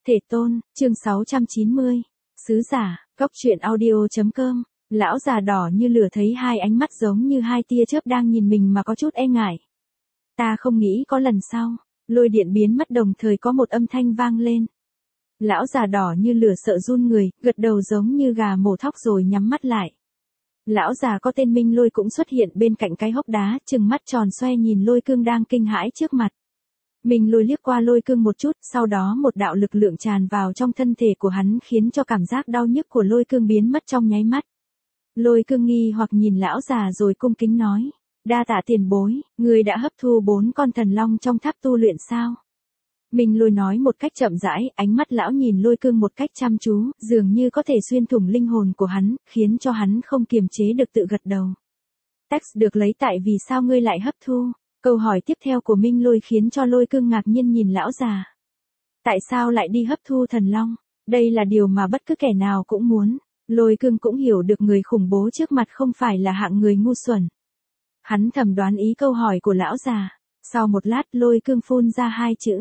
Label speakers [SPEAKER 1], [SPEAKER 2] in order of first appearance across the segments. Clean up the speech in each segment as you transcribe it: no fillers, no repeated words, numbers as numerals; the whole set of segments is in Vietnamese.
[SPEAKER 1] Thể tôn, chương 690. Sứ giả, góc truyện audio.com. Lão già đỏ như lửa thấy hai ánh mắt giống như hai tia chớp đang nhìn mình mà có chút e ngại. Ta không nghĩ có lần sau, lôi điện biến mất đồng thời có một âm thanh vang lên. Lão già đỏ như lửa sợ run người, gật đầu giống như gà mổ thóc rồi nhắm mắt lại. Lão già có tên Minh Lôi cũng xuất hiện bên cạnh cái hốc đá, trừng mắt tròn xoe nhìn Lôi Cương đang kinh hãi trước mặt. Minh Lôi liếc qua Lôi Cương một chút, sau đó một đạo lực lượng tràn vào trong thân thể của hắn khiến cho cảm giác đau nhức của Lôi Cương biến mất trong nháy mắt. Lôi Cương nghi hoặc nhìn lão già rồi cung kính nói, đa tạ tiền bối, người đã hấp thu 4 con thần long trong tháp tu luyện sao? Minh Lôi nói một cách chậm rãi, ánh mắt lão nhìn Lôi Cương một cách chăm chú, dường như có thể xuyên thủng linh hồn của hắn, khiến cho hắn không kiềm chế được tự gật đầu. Text được lấy tại vì sao ngươi lại hấp thu? Câu hỏi tiếp theo của Minh Lôi khiến cho Lôi Cương ngạc nhiên nhìn lão già. Tại sao lại đi hấp thu thần long? Đây là điều mà bất cứ kẻ nào cũng muốn. Lôi Cương cũng hiểu được người khủng bố trước mặt không phải là hạng người ngu xuẩn. Hắn thầm đoán ý câu hỏi của lão già. Sau một lát Lôi Cương phun ra 2 chữ.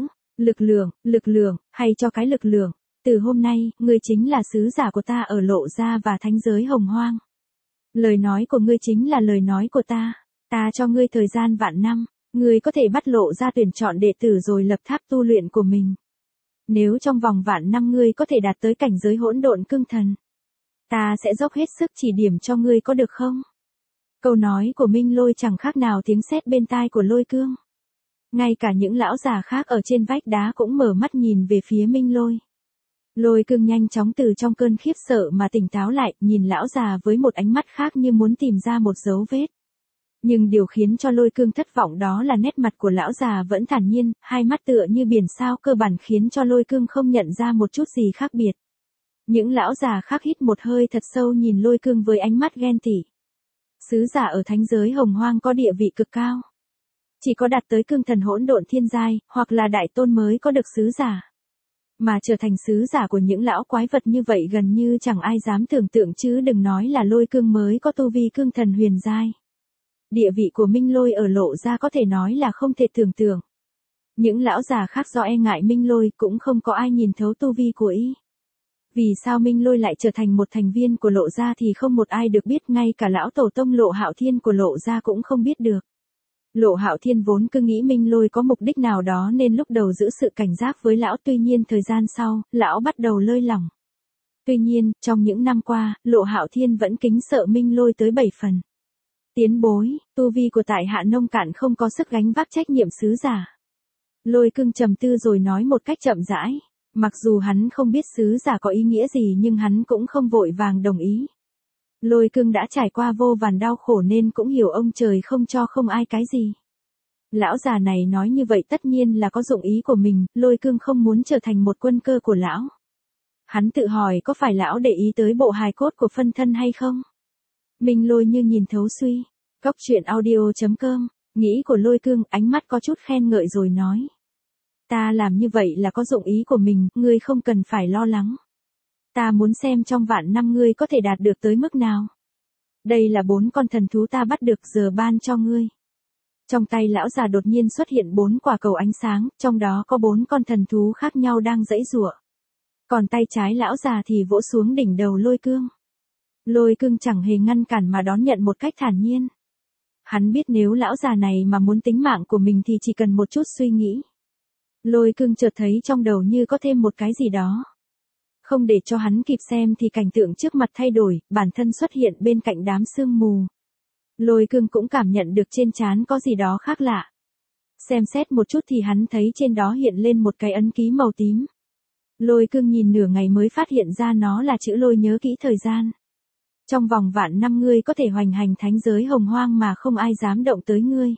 [SPEAKER 1] Lực lượng, hay cho cái lực lượng. Từ hôm nay, ngươi chính là sứ giả của ta ở Lộ Gia và thánh giới Hồng Hoang. Lời nói của ngươi chính là lời nói của ta. Ta cho ngươi thời gian vạn năm. Ngươi có thể bắt Lộ Gia tuyển chọn đệ tử rồi lập tháp tu luyện của mình. Nếu trong vòng vạn năm ngươi có thể đạt tới cảnh giới hỗn độn cương thần, ta sẽ dốc hết sức chỉ điểm cho ngươi có được không? Câu nói của Minh Lôi chẳng khác nào tiếng sét bên tai của Lôi Cương. Ngay cả những lão già khác ở trên vách đá cũng mở mắt nhìn về phía Minh Lôi. Lôi Cương nhanh chóng từ trong cơn khiếp sợ mà tỉnh táo lại, nhìn lão già với một ánh mắt khác như muốn tìm ra một dấu vết. Nhưng điều khiến cho Lôi Cương thất vọng đó là nét mặt của lão già vẫn thản nhiên, hai mắt tựa như biển sao cơ bản khiến cho Lôi Cương không nhận ra một chút gì khác biệt. Những lão già khác hít một hơi thật sâu nhìn Lôi Cương với ánh mắt ghen tị. Sứ giả ở thánh giới Hồng Hoang có địa vị cực cao. Chỉ có đạt tới cương thần hỗn độn thiên giai, hoặc là đại tôn mới có được sứ giả. Mà trở thành sứ giả của những lão quái vật như vậy gần như chẳng ai dám tưởng tượng chứ đừng nói là Lôi Cương mới có tu vi cương thần huyền giai. Địa vị của Minh Lôi ở Lộ Gia có thể nói là không thể tưởng tượng. Những lão già khác do e ngại Minh Lôi cũng không có ai nhìn thấu tu vi của y. Vì sao Minh Lôi lại trở thành một thành viên của Lộ Gia thì không một ai được biết, ngay cả lão tổ tông Lộ Hạo Thiên của Lộ Gia cũng không biết được. Lộ Hạo Thiên vốn cứ nghĩ Minh Lôi có mục đích nào đó nên lúc đầu giữ sự cảnh giác với lão, tuy nhiên thời gian sau, lão bắt đầu lơi lỏng. Tuy nhiên, trong những năm qua, Lộ Hạo Thiên vẫn kính sợ Minh Lôi tới 7 phần. Tiến bối, tu vi của tại hạ nông cạn không có sức gánh vác trách nhiệm sứ giả. Lôi Cương trầm tư rồi nói một cách chậm rãi. Mặc dù hắn không biết sứ giả có ý nghĩa gì nhưng hắn cũng không vội vàng đồng ý. Lôi Cương đã trải qua vô vàn đau khổ nên cũng hiểu ông trời không cho không ai cái gì. Lão già này nói như vậy tất nhiên là có dụng ý của mình, Lôi Cương không muốn trở thành một quân cơ của lão. Hắn tự hỏi có phải lão để ý tới bộ hài cốt của phân thân hay không? Minh Lôi như nhìn thấu suy. Góc truyện audio.com, nghĩ của Lôi Cương, ánh mắt có chút khen ngợi rồi nói. Ta làm như vậy là có dụng ý của mình, ngươi không cần phải lo lắng. Ta muốn xem trong vạn năm ngươi có thể đạt được tới mức nào. Đây là 4 con thần thú ta bắt được giờ ban cho ngươi. Trong tay lão già đột nhiên xuất hiện 4 quả cầu ánh sáng, trong đó có 4 con thần thú khác nhau đang giãy giụa. Còn tay trái lão già thì vỗ xuống đỉnh đầu Lôi Cương. Lôi Cương chẳng hề ngăn cản mà đón nhận một cách thản nhiên. Hắn biết nếu lão già này mà muốn tính mạng của mình thì chỉ cần một chút suy nghĩ. Lôi Cương chợt thấy trong đầu như có thêm một cái gì đó. Không để cho hắn kịp xem thì cảnh tượng trước mặt thay đổi, bản thân xuất hiện bên cạnh đám sương mù. Lôi Cương cũng cảm nhận được trên trán có gì đó khác lạ. Xem xét một chút thì hắn thấy trên đó hiện lên một cái ấn ký màu tím. Lôi Cương nhìn nửa ngày mới phát hiện ra nó là chữ Lôi nhớ kỹ thời gian. Trong vòng vạn năm ngươi có thể hoành hành thánh giới Hồng Hoang mà không ai dám động tới ngươi.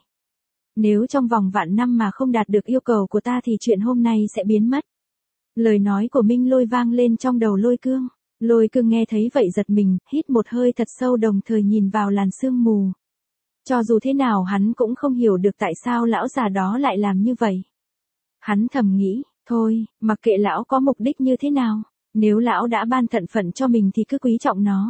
[SPEAKER 1] Nếu trong vòng vạn năm mà không đạt được yêu cầu của ta thì chuyện hôm nay sẽ biến mất. Lời nói của Minh Lôi vang lên trong đầu Lôi Cương. Lôi Cương nghe thấy vậy giật mình, hít một hơi thật sâu đồng thời nhìn vào làn sương mù. Cho dù thế nào hắn cũng không hiểu được tại sao lão già đó lại làm như vậy. Hắn thầm nghĩ, thôi, mặc kệ lão có mục đích như thế nào, nếu lão đã ban thận phận cho mình thì cứ quý trọng nó.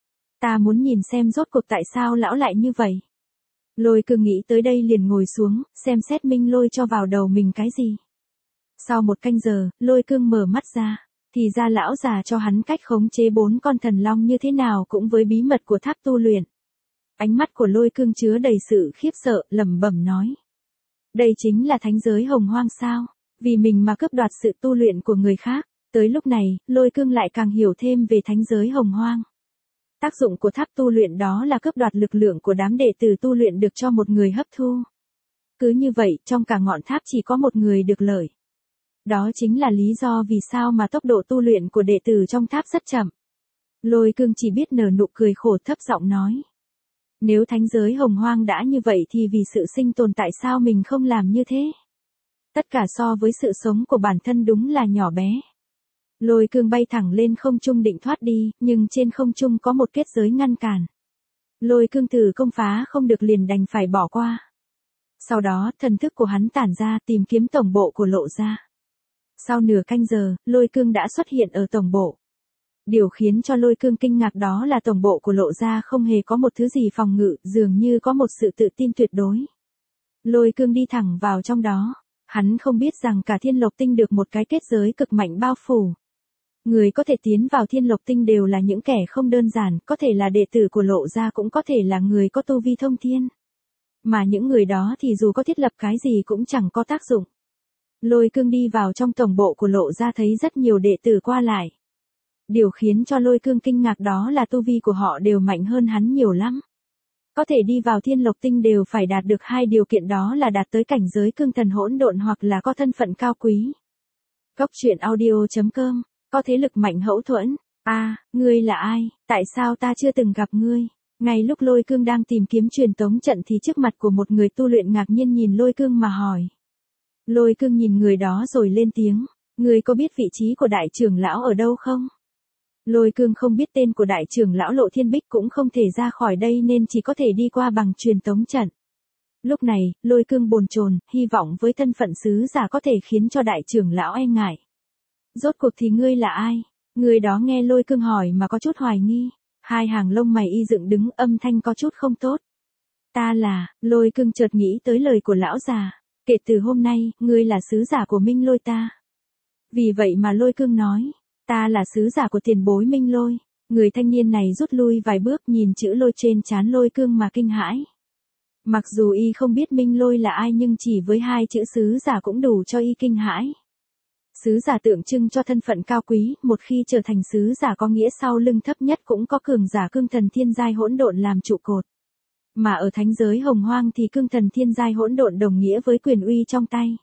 [SPEAKER 1] Ta muốn nhìn xem rốt cuộc tại sao lão lại như vậy. Lôi Cương nghĩ tới đây liền ngồi xuống, xem xét Minh Lôi cho vào đầu mình cái gì. Sau 1 canh giờ, Lôi Cương mở mắt ra, thì ra lão già cho hắn cách khống chế 4 con thần long như thế nào cũng với bí mật của tháp tu luyện. Ánh mắt của Lôi Cương chứa đầy sự khiếp sợ, lẩm bẩm nói. Đây chính là thánh giới hồng hoang sao? Vì mình mà cướp đoạt sự tu luyện của người khác. Tới lúc này, Lôi Cương lại càng hiểu thêm về thánh giới hồng hoang. Tác dụng của tháp tu luyện đó là cướp đoạt lực lượng của đám đệ tử tu luyện được cho một người hấp thu. Cứ như vậy, trong cả ngọn tháp chỉ có một người được lợi. Đó chính là lý do vì sao mà tốc độ tu luyện của đệ tử trong tháp rất chậm. Lôi Cương chỉ biết nở nụ cười khổ, thấp giọng nói. Nếu thánh giới hồng hoang đã như vậy thì vì sự sinh tồn tại sao mình không làm như thế? Tất cả so với sự sống của bản thân đúng là nhỏ bé. Lôi Cương bay thẳng lên không trung định thoát đi, nhưng trên không trung có một kết giới ngăn cản. Lôi Cương thử công phá không được liền đành phải bỏ qua. Sau đó, thần thức của hắn tản ra tìm kiếm tổng bộ của Lộ Gia. Sau nửa canh giờ, Lôi Cương đã xuất hiện ở tổng bộ. Điều khiến cho Lôi Cương kinh ngạc đó là tổng bộ của Lộ Gia không hề có một thứ gì phòng ngự, dường như có một sự tự tin tuyệt đối. Lôi Cương đi thẳng vào trong đó. Hắn không biết rằng cả Thiên Lộc Tinh được một cái kết giới cực mạnh bao phủ. Người có thể tiến vào Thiên Lộc Tinh đều là những kẻ không đơn giản, có thể là đệ tử của Lộ Gia cũng có thể là người có tu vi thông thiên. Mà những người đó thì dù có thiết lập cái gì cũng chẳng có tác dụng. Lôi Cương đi vào trong tổng bộ của Lộ Gia thấy rất nhiều đệ tử qua lại. Điều khiến cho Lôi Cương kinh ngạc đó là tu vi của họ đều mạnh hơn hắn nhiều lắm. Có thể đi vào Thiên Lộc Tinh đều phải đạt được 2 điều kiện, đó là đạt tới cảnh giới cương thần hỗn độn hoặc là có thân phận cao quý. Góc truyện audio.com, có thế lực mạnh hậu thuẫn. Ngươi là ai, tại sao ta chưa từng gặp ngươi? Ngay lúc Lôi Cương đang tìm kiếm truyền tống trận thì trước mặt của một người tu luyện ngạc nhiên nhìn Lôi Cương mà hỏi. Lôi Cương nhìn người đó rồi lên tiếng, ngươi có biết vị trí của đại trưởng lão ở đâu không? Lôi Cương không biết tên của đại trưởng lão Lộ Thiên Bích, cũng không thể ra khỏi đây nên chỉ có thể đi qua bằng truyền tống trận. Lúc này, Lôi Cương bồn chồn, hy vọng với thân phận sứ giả có thể khiến cho đại trưởng lão e ngại. Rốt cuộc thì ngươi là ai? Người đó nghe Lôi Cương hỏi mà có chút hoài nghi. Hai hàng lông mày y dựng đứng, âm thanh có chút không tốt. Ta là, Lôi Cương chợt nghĩ tới lời của lão già. Kể từ hôm nay, ngươi là sứ giả của Minh Lôi ta. Vì vậy mà Lôi Cương nói. Ta là sứ giả của tiền bối Minh Lôi. Người thanh niên này rút lui vài bước, nhìn chữ Lôi trên trán Lôi Cương mà kinh hãi. Mặc dù y không biết Minh Lôi là ai nhưng chỉ với 2 chữ sứ giả cũng đủ cho y kinh hãi. Sứ giả tượng trưng cho thân phận cao quý, một khi trở thành sứ giả có nghĩa sau lưng thấp nhất cũng có cường giả cương thần thiên giai hỗn độn làm trụ cột. Mà ở thánh giới hồng hoang thì cương thần thiên giai hỗn độn đồng nghĩa với quyền uy trong tay.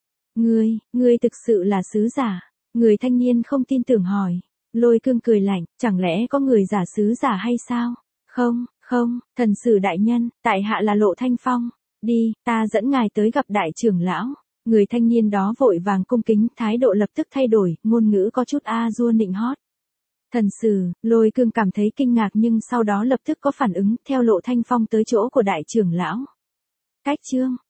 [SPEAKER 1] Ngươi thực sự là sứ giả? Người thanh niên không tin tưởng hỏi. Lôi Cương cười lạnh, chẳng lẽ có người giả sứ giả hay sao? Không, thần sử đại nhân, tại hạ là Lộ Thanh Phong. Đi, ta dẫn ngài tới gặp đại trưởng lão. Người thanh niên đó vội vàng cung kính, thái độ lập tức thay đổi, ngôn ngữ có chút a-dua nịnh hót. Thần sử, Lôi Cương cảm thấy kinh ngạc nhưng sau đó lập tức có phản ứng, theo Lộ Thanh Phong tới chỗ của đại trưởng lão. Cách chương